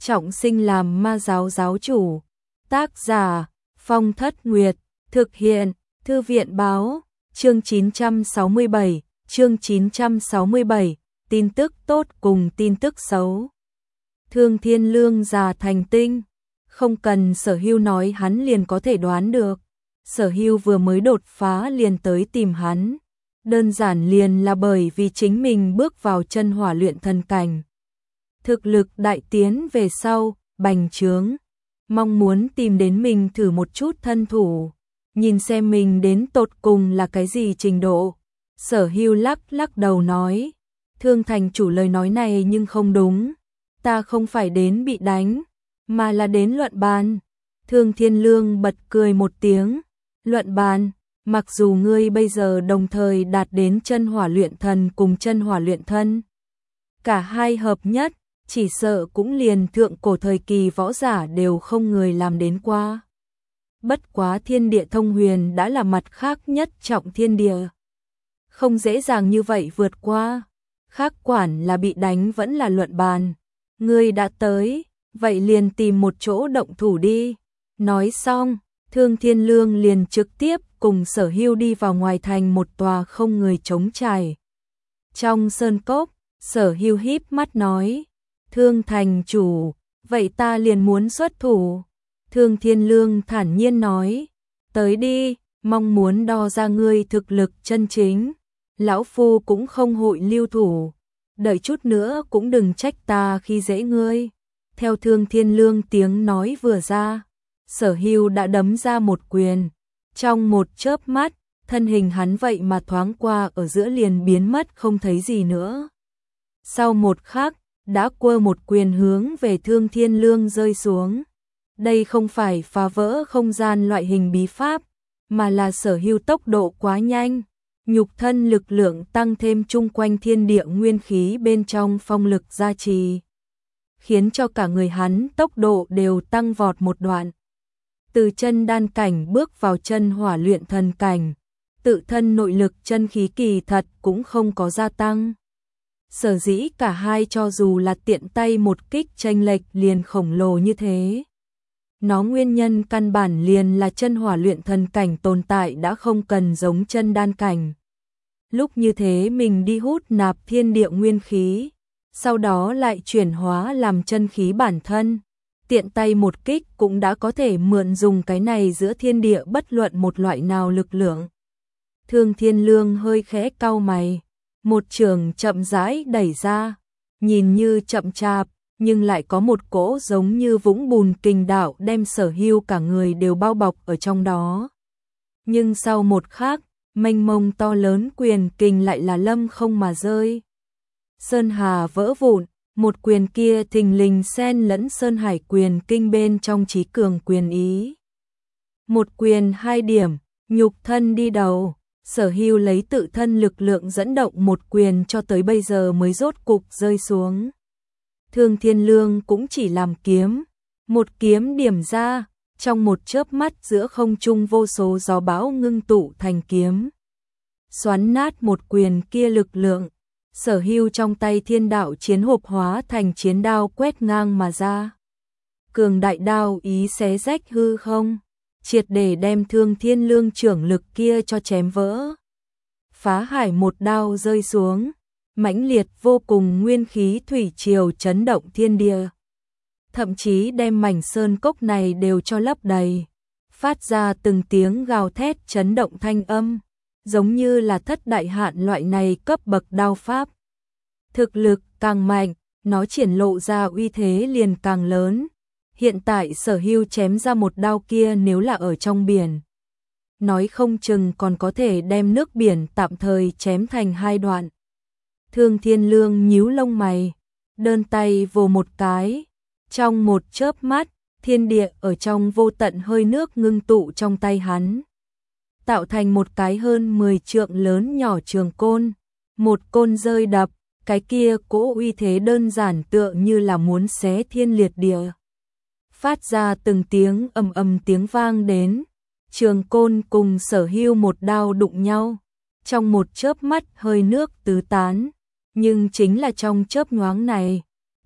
trọng sinh làm ma giáo giáo chủ. Tác giả Phong Thất Nguyệt, thực hiện Thư viện Báo, chương 967, tin tức tốt cùng tin tức xấu. Thương Thiên Lương già thành tinh, không cần Sở Hưu nói hắn liền có thể đoán được. Sở Hưu vừa mới đột phá liền tới tìm hắn, đơn giản liền là bởi vì chính mình bước vào chân hỏa luyện thần cảnh. Thực lực đại tiến về sau, bành trướng, mong muốn tìm đến mình thử một chút thân thủ, nhìn xem mình đến tột cùng là cái gì trình độ. Sở Hưu lắc đầu nói, Thương thành chủ lời nói này nhưng không đúng, ta không phải đến bị đánh, mà là đến luận bàn. Thương Thiên Lương bật cười một tiếng, luận bàn, mặc dù ngươi bây giờ đồng thời đạt đến chân hỏa luyện thần cùng chân hỏa luyện thân, cả hai hợp nhất, chỉ sợ cũng liền thượng cổ thời kỳ võ giả đều không người làm đến qua. Bất quá thiên địa thông huyền đã là mặt khác nhất trọng thiên địa, không dễ dàng như vậy vượt qua, khác quản là bị đánh vẫn là luận bàn. Ngươi đã tới, vậy liền tìm một chỗ động thủ đi. Nói xong, Thương Thiên Lương liền trực tiếp cùng Sở Hưu đi vào ngoài thành một tòa không người trống trải. Trong sơn cốc, Sở Hưu híp mắt nói, Thương thành chủ, vậy ta liền muốn xuất thủ. Thương Thiên Lương thản nhiên nói, tới đi, mong muốn đo ra ngươi thực lực chân chính. Lão phu cũng không hội lưu thủ, đợi chút nữa cũng đừng trách ta khi dễ ngươi. Theo Thương Thiên Lương tiếng nói vừa ra, Sở Hưu đã đấm ra một quyền. Trong một chớp mắt, thân hình hắn vậy mà thoáng qua ở giữa liền biến mất không thấy gì nữa. Sau một khắc, đã quơ một quyền hướng về Thương Thiên Lương rơi xuống. Đây không phải phá vỡ không gian loại hình bí pháp, mà là Sở Hưu tốc độ quá nhanh. Nhục thân lực lượng tăng thêm chung quanh thiên địa nguyên khí bên trong phong lực gia trì, khiến cho cả người hắn tốc độ đều tăng vọt một đoạn. Từ chân đan cảnh bước vào chân hỏa luyện thần cảnh, tự thân nội lực chân khí kỳ thật cũng không có gia tăng. Sở dĩ cả hai cho dù là tiện tay một kích chênh lệch liền khổng lồ như thế. Nó nguyên nhân căn bản liền là chân hỏa luyện thần cảnh tồn tại đã không cần giống chân đan cảnh. Lúc như thế mình đi hút nạp thiên địa nguyên khí, sau đó lại chuyển hóa làm chân khí bản thân, tiện tay một kích cũng đã có thể mượn dùng cái này giữa thiên địa bất luận một loại nào lực lượng. Thương Thiên Lương hơi khẽ cau mày, một trường chậm rãi đẩy ra, nhìn như chậm chạp, nhưng lại có một cỗ giống như vũng bùn kình đạo đem Sở Hưu cả người đều bao bọc ở trong đó. Nhưng sau một khắc, mênh mông to lớn quyền kình lại là lâm không mà rơi. Sơn hà vỡ vụn, một quyền kia thình lình xen lẫn sơn hải quyền kinh bên trong trí cường quyền ý. Một quyền hai điểm, nhục thân đi đầu, Sở Hưu lấy tự thân lực lượng dẫn động một quyền cho tới bây giờ mới rốt cục rơi xuống. Thương Thiên Lương cũng chỉ làm kiếm, một kiếm điểm ra, trong một chớp mắt giữa không trung vô số gió bão ngưng tụ thành kiếm. Xoắn nát một quyền kia lực lượng, Sở Hưu trong tay thiên đạo chiến hộp hóa thành chiến đao quét ngang mà ra. Cường đại đao ý xé rách hư không, triệt để đem Thương Thiên Lương trưởng lực kia cho chém vỡ. Phá hải một đao rơi xuống, mãnh liệt vô cùng nguyên khí thủy triều chấn động thiên địa. Thậm chí đem mảnh sơn cốc này đều cho lấp đầy, phát ra từng tiếng gào thét chấn động thanh âm, giống như là thất đại hạn loại này cấp bậc đao pháp. Thực lực càng mạnh, nó triển lộ ra uy thế liền càng lớn. Hiện tại Sở Hưu chém ra một đao kia nếu là ở trong biển, nói không chừng còn có thể đem nước biển tạm thời chém thành hai đoạn. Thương Thiên Lương nhíu lông mày, đơn tay vồ một cái, trong một chớp mắt, thiên địa ở trong vô tận hơi nước ngưng tụ trong tay hắn, tạo thành một cái hơn 10 trượng lớn nhỏ trường côn. Một côn rơi đập, cái kia cỗ uy thế đơn giản tựa như là muốn xé thiên liệt địa. Phát ra từng tiếng ầm ầm tiếng vang đến, trường côn cùng Sở Hưu một đao đụng nhau, trong một chớp mắt hơi nước tứ tán, nhưng chính là trong chớp nhoáng này,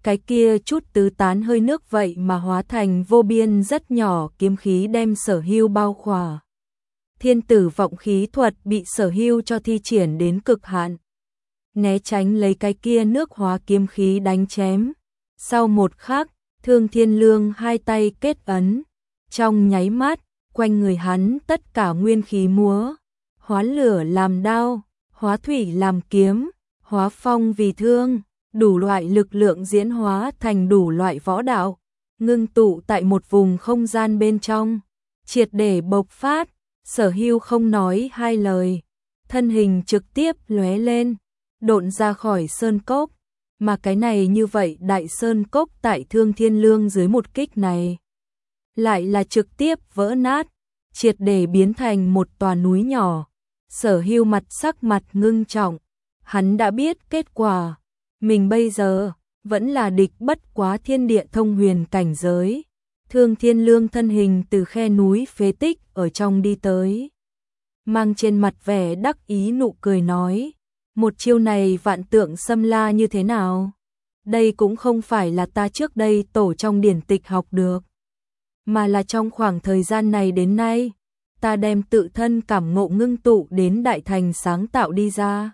cái kia chút tứ tán hơi nước vậy mà hóa thành vô biên rất nhỏ kiếm khí đem Sở Hưu bao khỏa. Thiên tử vọng khí thuật bị Sở Hưu cho thi triển đến cực hạn. Né tránh lấy cái kia nước hóa kiếm khí đánh chém. Sau một khắc, Thương Thiên Lương hai tay kết ấn. Trong nháy mắt, quanh người hắn tất cả nguyên khí múa. Hóa lửa làm đao, hóa thủy làm kiếm, hóa phong vì thương. Đủ loại lực lượng diễn hóa thành đủ loại võ đạo. Ngưng tụ tại một vùng không gian bên trong. Triệt để bộc phát. Sở Hưu không nói hai lời. Thân hình trực tiếp lóe lên. Độn ra khỏi sơn cốc. Mà cái này như vậy đại sơn cốc tại Thương Thiên Lương dưới một kích này. Lại là trực tiếp vỡ nát. Triệt để biến thành một tòa núi nhỏ. Sở Hưu sắc mặt ngưng trọng. Hắn đã biết kết quả. Mình bây giờ vẫn là địch bất quá thiên địa thông huyền cảnh giới. Thương Thiên Lương thân hình từ khe núi phế tích ở trong đi tới. Mang trên mặt vẻ đắc ý nụ cười nói. Một chiêu này vạn tượng xâm la như thế nào? Đây cũng không phải là ta trước đây tổ trong điển tịch học được. Mà là trong khoảng thời gian này đến nay. Ta đem tự thân cảm ngộ ngưng tụ đến đại thành sáng tạo đi ra.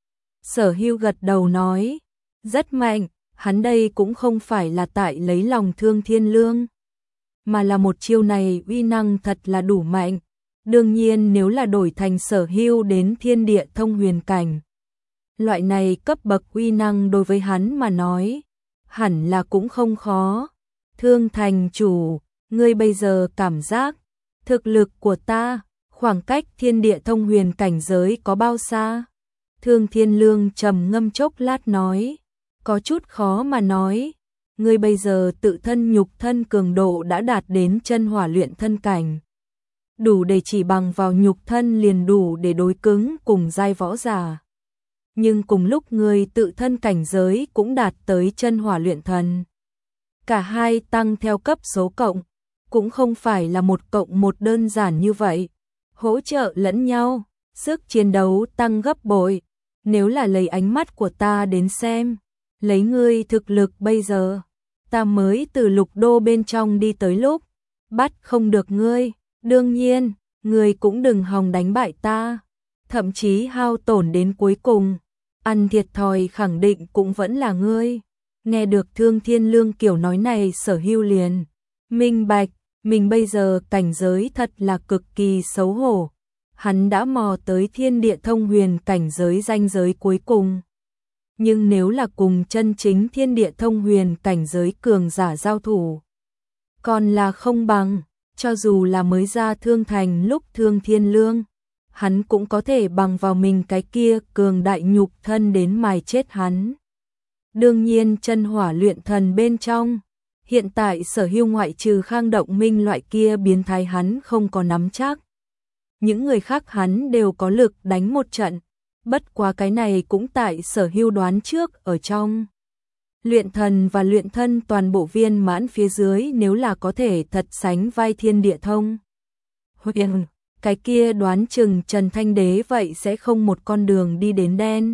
Sở Hưu gật đầu nói. Rất mạnh, hắn đây cũng không phải là tại lấy lòng Thương Thiên Lương. Mà là một chiêu này uy năng thật là đủ mạnh. Đương nhiên nếu là đổi thành Sở Hưu đến thiên địa thông huyền cảnh. Loại này cấp bậc uy năng đối với hắn mà nói. Hẳn là cũng không khó. Thương thành chủ, ngươi bây giờ cảm giác. Thực lực của ta, khoảng cách thiên địa thông huyền cảnh giới có bao xa? Thương Thiên Lương trầm ngâm chốc lát nói. Có chút khó mà nói. Ngươi bây giờ tự thân nhục thân cường độ đã đạt đến chân hỏa luyện thân cảnh. Đủ để chỉ bằng vào nhục thân liền đủ để đối cứng cùng giai võ giả. Nhưng cùng lúc ngươi tự thân cảnh giới cũng đạt tới chân hỏa luyện thần. Cả hai tăng theo cấp số cộng, cũng không phải là một cộng một đơn giản như vậy. Hỗ trợ lẫn nhau, sức chiến đấu tăng gấp bội. Nếu là lấy ánh mắt của ta đến xem, lấy ngươi thực lực bây giờ, ta mới từ lục đô bên trong đi tới lúc, bắt không được ngươi, đương nhiên, ngươi cũng đừng hòng đánh bại ta, thậm chí hao tổn đến cuối cùng, ăn thiệt thòi khẳng định cũng vẫn là ngươi. Nghe được Thương Thiên Lương kiểu nói này Sở Hưu liền minh bạch, mình bây giờ cảnh giới thật là cực kỳ xấu hổ. Hắn đã mò tới thiên địa thông huyền cảnh giới ranh giới cuối cùng. Nhưng nếu là cùng chân chính thiên địa thông huyền cảnh giới cường giả giao thủ, còn là không bằng, cho dù là mới ra thương thành lúc Thương Thiên Lương, hắn cũng có thể bằng vào mình cái kia cường đại nhục thân đến mài chết hắn. Đương nhiên chân hỏa luyện thần bên trong, hiện tại Sở Hưu ngoại trừ Khang Động Minh loại kia biến thái hắn không có nắm chắc. Những người khác hắn đều có lực đánh một trận, bất quá cái này cũng tại Sở Hưu đoán trước ở trong. Luyện thần và luyện thân toàn bộ viên mãn phía dưới nếu là có thể thật sánh vai thiên địa thông huyền, cái kia đoán chừng Trần Thanh Đế vậy sẽ không một con đường đi đến đen.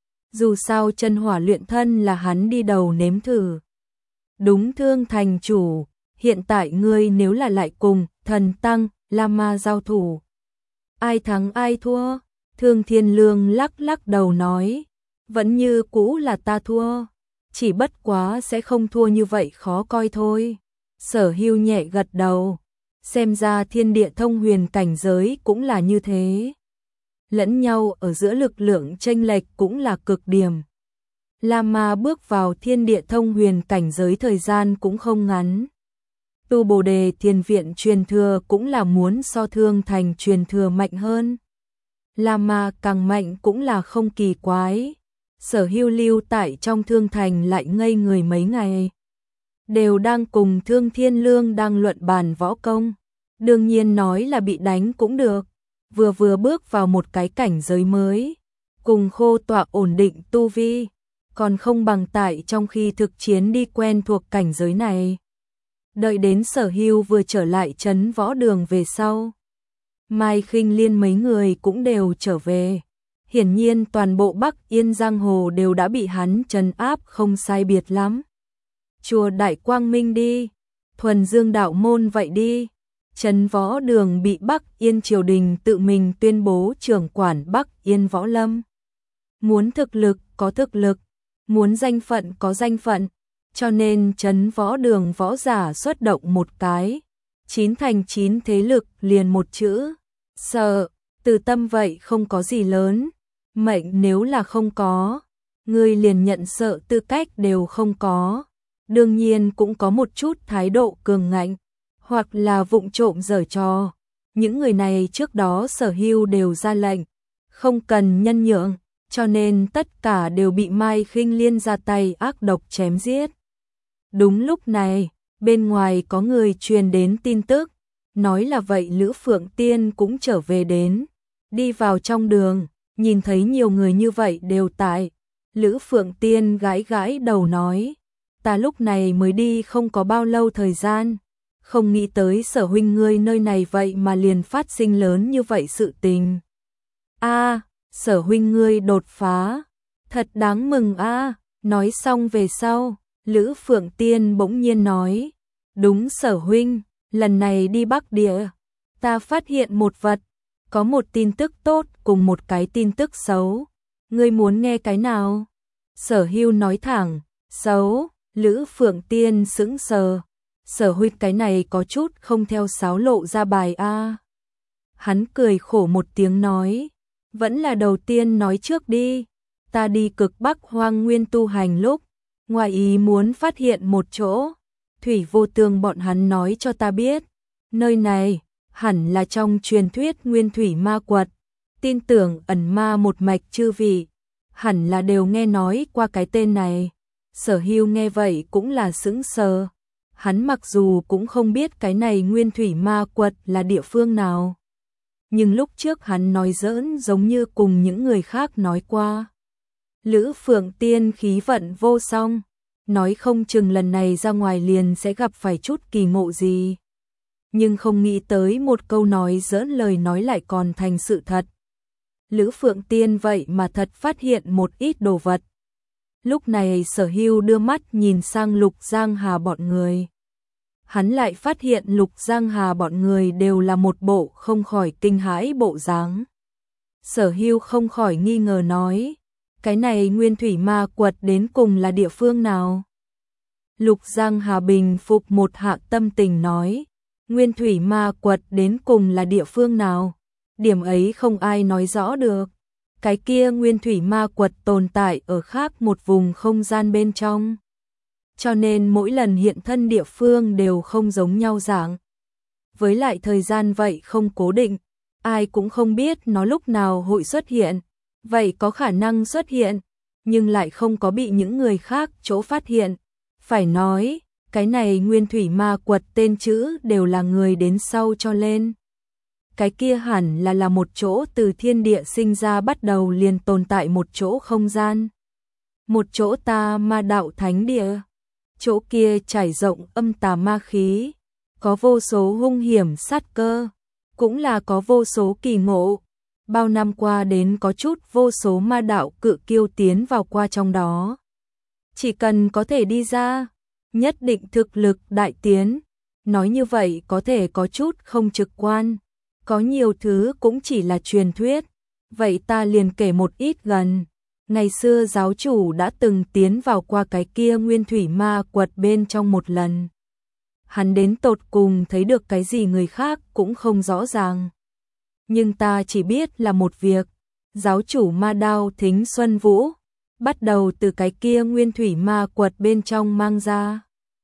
Dù sao chân hỏa luyện thân là hắn đi đầu nếm thử. Đúng Thương thành chủ, hiện tại ngươi nếu là lại cùng thần tăng, Lama giao thủ, ai thắng ai thua? Thương Thiên Lương lắc lắc đầu nói, vẫn như cũ là ta thua, chỉ bất quá sẽ không thua như vậy khó coi thôi. Sở Hưu nhẹ gật đầu, xem ra thiên địa thông huyền cảnh giới cũng là như thế. Lẫn nhau ở giữa lực lượng chênh lệch cũng là cực điểm. Lama bước vào thiên địa thông huyền cảnh giới thời gian cũng không ngắn. Tu Bồ Đề Thiền Viện truyền thừa cũng là muốn so Thương thành truyền thừa mạnh hơn. Lama càng mạnh cũng là không kỳ quái. Sở Hưu lưu tại trong Thương thành lại ngây người mấy ngày. Đều đang cùng Thương Thiên Lương đang luận bàn võ công. Đương nhiên nói là bị đánh cũng được. Vừa bước vào một cái cảnh giới mới. Cùng khô tọa ổn định tu vi. Còn không bằng tại trong khi thực chiến đi quen thuộc cảnh giới này. Đợi đến Sở Hưu vừa trở lại trấn võ đường về sau. Mai Khinh Liên mấy người cũng đều trở về. Hiển nhiên toàn bộ Bắc Yên giang hồ đều đã bị hắn trấn áp không sai biệt lắm. chùa Đại Quang Minh đi, thuần dương đạo môn vậy đi. Trấn Võ Đường bị Bắc Yên triều đình tự mình tuyên bố trưởng quản Bắc Yên võ lâm. Muốn thực lực có thực lực, muốn danh phận có danh phận, cho nên Trấn Võ Đường võ giả xuất động một cái, 9 thành 9 thế lực liền một chữ, sợ. Từ tâm vậy không có gì lớn, mệnh nếu là không có, ngươi liền nhận sợ tư cách đều không có. Đương nhiên cũng có một chút thái độ cường ngạnh, hoặc là vụng trộm giở trò. Những người này trước đó Sở Hưu đều ra lệnh, không cần nhân nhượng, cho nên tất cả đều bị Mai Khinh Liên ra tay ác độc chém giết. Đúng lúc này, bên ngoài có người truyền đến tin tức, nói là vậy Lữ Phượng Tiên cũng trở về đến. Đi vào trong đường, nhìn thấy nhiều người như vậy đều tại. Lữ Phượng Tiên gãi gãi đầu nói, ta lúc này mới đi không có bao lâu thời gian, không nghĩ tới Sở huynh ngươi nơi này vậy mà liền phát sinh lớn như vậy sự tình. A, Sở huynh ngươi đột phá, thật đáng mừng a. Nói xong về sau, Lữ Phượng Tiên bỗng nhiên nói, đúng Sở huynh, lần này đi Bắc Địa, ta phát hiện một vật, có một tin tức tốt cùng một cái tin tức xấu, ngươi muốn nghe cái nào? Sở Hưu nói thẳng, xấu. Lữ Phượng Tiên sững sờ, Sở huynh cái này có chút không theo sáo lộ ra bài a. Hắn cười khổ một tiếng nói, vẫn là đầu tiên nói trước đi, ta đi cực Bắc Hoang Nguyên tu hành lúc, ngoài ý muốn phát hiện một chỗ, Thủy Vô Tương bọn hắn nói cho ta biết, nơi này hẳn là trong truyền thuyết Nguyên Thủy Ma Quật, tin tưởng ẩn ma một mạch chư vị, hẳn là đều nghe nói qua cái tên này. Sở Hưu nghe vậy cũng là sững sờ, hắn mặc dù cũng không biết cái này Nguyên Thủy Ma Quật là địa phương nào, nhưng lúc trước hắn nói giỡn giống như cùng những người khác nói qua. Lữ Phượng Tiên khí vận vô song, nói không chừng lần này ra ngoài liền sẽ gặp phải chút kỳ ngộ gì. Nhưng không nghĩ tới một câu nói giỡn lời nói lại còn thành sự thật. Lữ Phượng Tiên vậy mà thật phát hiện một ít đồ vật. Lúc này Sở Hưu đưa mắt nhìn sang Lục Giang Hà bọn người. Hắn lại phát hiện Lục Giang Hà bọn người đều là một bộ không khỏi kinh hãi bộ dáng. Sở Hưu không khỏi nghi ngờ nói, cái này Nguyên Thủy Ma Quật đến cùng là địa phương nào? Lục Giang Hà bình phục một hạ tâm tình nói, Nguyên Thủy Ma Quật đến cùng là địa phương nào? Điểm ấy không ai nói rõ được. Cái kia Nguyên Thủy Ma Quật tồn tại ở khác một vùng không gian bên trong. Cho nên mỗi lần hiện thân địa phương đều không giống nhau dạng. Với lại thời gian vậy không cố định, ai cũng không biết nó lúc nào hội xuất hiện. Vậy có khả năng xuất hiện, nhưng lại không có bị những người khác chỗ phát hiện. Phải nói, cái này Nguyên Thủy Ma Quật tên chữ đều là người đến sau cho lên. Cái kia hẳn là một chỗ từ thiên địa sinh ra bắt đầu liền tồn tại một chỗ không gian. Một chỗ ta ma đạo thánh địa. Chỗ kia trải rộng âm tà ma khí, có vô số hung hiểm sát cơ, cũng là có vô số kỳ ngộ. Bao năm qua đến có chút vô số ma đạo cự kiêu tiến vào qua trong đó. Chỉ cần có thể đi ra, nhất định thực lực đại tiến. Nói như vậy có thể có chút không trực quan. Có nhiều thứ cũng chỉ là truyền thuyết. Vậy ta liền kể một ít gần. Ngày xưa giáo chủ đã từng tiến vào qua cái kia Nguyên Thủy Ma Quật bên trong một lần. Hắn đến tột cùng thấy được cái gì người khác cũng không rõ ràng. Nhưng ta chỉ biết là một việc, giáo chủ Ma Đao Thính Xuân Vũ, bắt đầu từ cái kia Nguyên Thủy Ma Quật bên trong mang ra.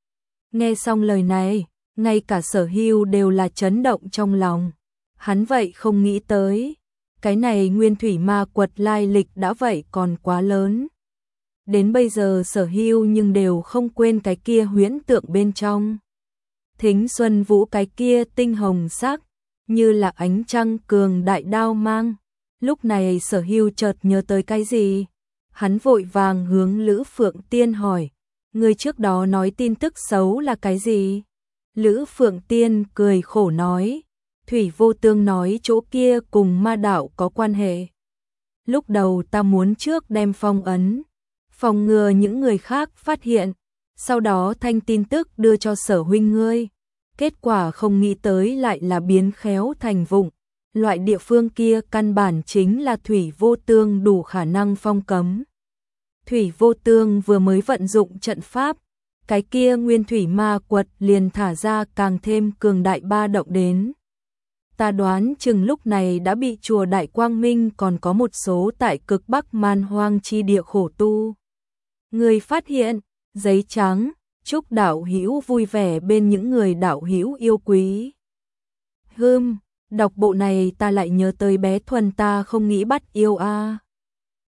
Nghe xong lời này, ngay cả Sở Hưu đều là chấn động trong lòng. Hắn vậy không nghĩ tới, cái này Nguyên Thủy Ma Quật lai lịch đã vậy còn quá lớn. Đến bây giờ Sở Hưu nhưng đều không quên cái kia huyễn tượng bên trong. Thính Xuân Vũ cái kia tinh hồng sắc, như là ánh trăng cường đại đao mang. Lúc này Sở Hưu chợt nhớ tới cái gì? Hắn vội vàng hướng Lữ Phượng Tiên hỏi, người trước đó nói tin tức xấu là cái gì? Lữ Phượng Tiên cười khổ nói, Thủy Vô Tương nói chỗ kia cùng ma đạo có quan hệ. Lúc đầu ta muốn trước đem phong ấn, phòng ngừa những người khác phát hiện, Sau đó thanh tin tức đưa cho Sở huynh ngươi. Kết quả không nghĩ tới lại là biến khéo thành vụng. Loại địa phương kia căn bản chính là Thủy Vô Tương đủ khả năng phong cấm. Thủy Vô Tương vừa mới vận dụng trận pháp, cái kia nguyên thủy ma quật liền thả ra càng thêm cường đại ba động đến. Ta đoán chừng lúc này đã bị chùa Đại Quang Minh còn có một số tại cực Bắc man hoang chi địa khổ tu. Người phát hiện, giấy trắng, chúc đạo hữu vui vẻ bên những người đạo hữu yêu quý. Đọc bộ này ta lại nhớ tới bé Thuần ta không nghĩ bắt yêu a.